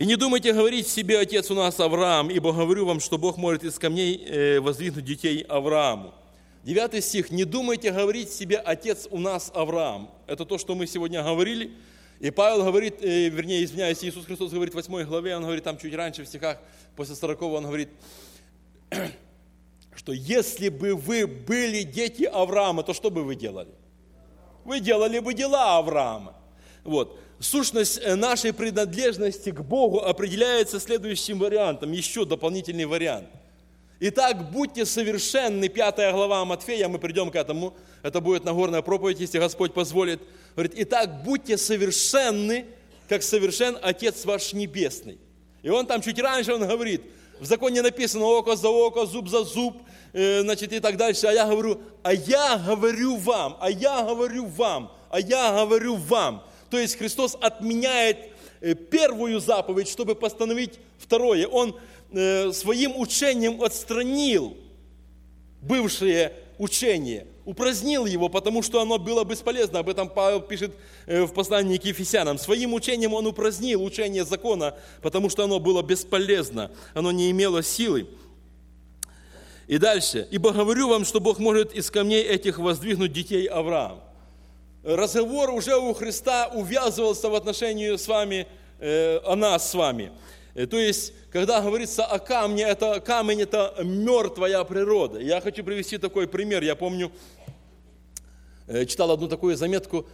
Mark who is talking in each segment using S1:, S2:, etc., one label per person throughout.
S1: «И не думайте говорить себе, отец у нас Авраам, ибо говорю вам, что Бог может из камней воздвигнуть детей Аврааму». 9 стих. «Не думайте говорить себе, отец у нас Авраам». Это то, что мы сегодня говорили. И Павел говорит, Иисус Христос говорит в 8 главе, он говорит там чуть раньше в стихах, после 40, он говорит, что если бы вы были дети Авраама, то что бы вы делали? Вы делали бы дела Авраама. Вот. Сущность нашей принадлежности к Богу определяется следующим вариантом, еще дополнительный вариант. Итак, будьте совершенны, 5 глава Матфея, мы придем к этому, это будет Нагорная проповедь, если Господь позволит. Говорит, итак, будьте совершенны, как совершен Отец ваш Небесный. И он там чуть раньше, он говорит, в законе написано око за око, зуб за зуб, значит, и так дальше. А я говорю вам. То есть Христос отменяет первую заповедь, чтобы постановить второе. Он своим учением отстранил бывшее учение, упразднил его, потому что оно было бесполезно. Об этом Павел пишет в послании к Ефесянам. Своим учением он упразднил учение закона, потому что оно было бесполезно, оно не имело силы. И дальше. «Ибо говорю вам, что Бог может из камней этих воздвигнуть детей Авраама». Разговор уже у Христа увязывался в отношении с вами, о нас с вами. То есть, когда говорится о камне, камень – это мертвая природа. Я хочу привести такой пример. Я помню, читал одну такую заметку,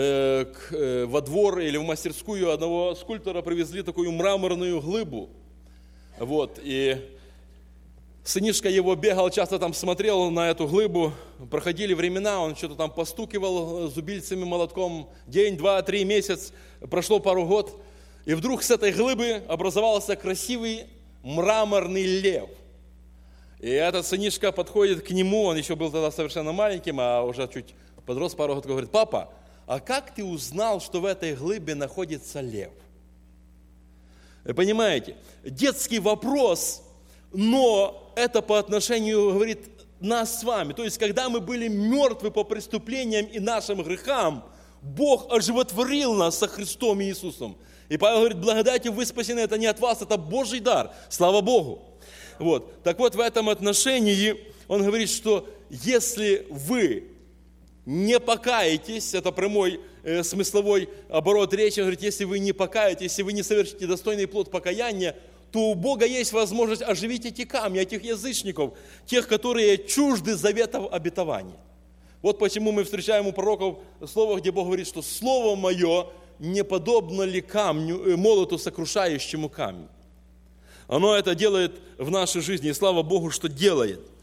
S1: во двор или в мастерскую одного скульптора привезли такую мраморную глыбу. Вот, и сынишка его бегал, часто там смотрел на эту глыбу. Проходили времена, он что-то там постукивал зубильцами, молотком. День, 2, 3, месяц, прошло пару год. И вдруг с этой глыбы образовался красивый мраморный лев. И этот сынишка подходит к нему, он еще был тогда совершенно маленьким, а уже чуть подрос пару год, говорит, папа, а как ты узнал, что в этой глыбе находится лев? Вы понимаете, детский вопрос, но это по отношению, говорит, нас с вами. То есть, когда мы были мертвы по преступлениям и нашим грехам, Бог оживотворил нас со Христом Иисусом. И Павел говорит, благодатью вы спасены, это не от вас, это Божий дар, слава Богу. Вот. Так вот, в этом отношении он говорит, что если вы не покаетесь, это прямой смысловой оборот речи, он говорит, если вы не покаетесь, если вы не совершите достойный плод покаяния, то у Бога есть возможность оживить эти камни, этих язычников, тех, которые чужды заветов обетования. Вот почему мы встречаем у пророков слово, где Бог говорит, что слово мое не подобно ли камню, молоту, сокрушающему камень. Оно это делает в нашей жизни, и слава Богу, что делает.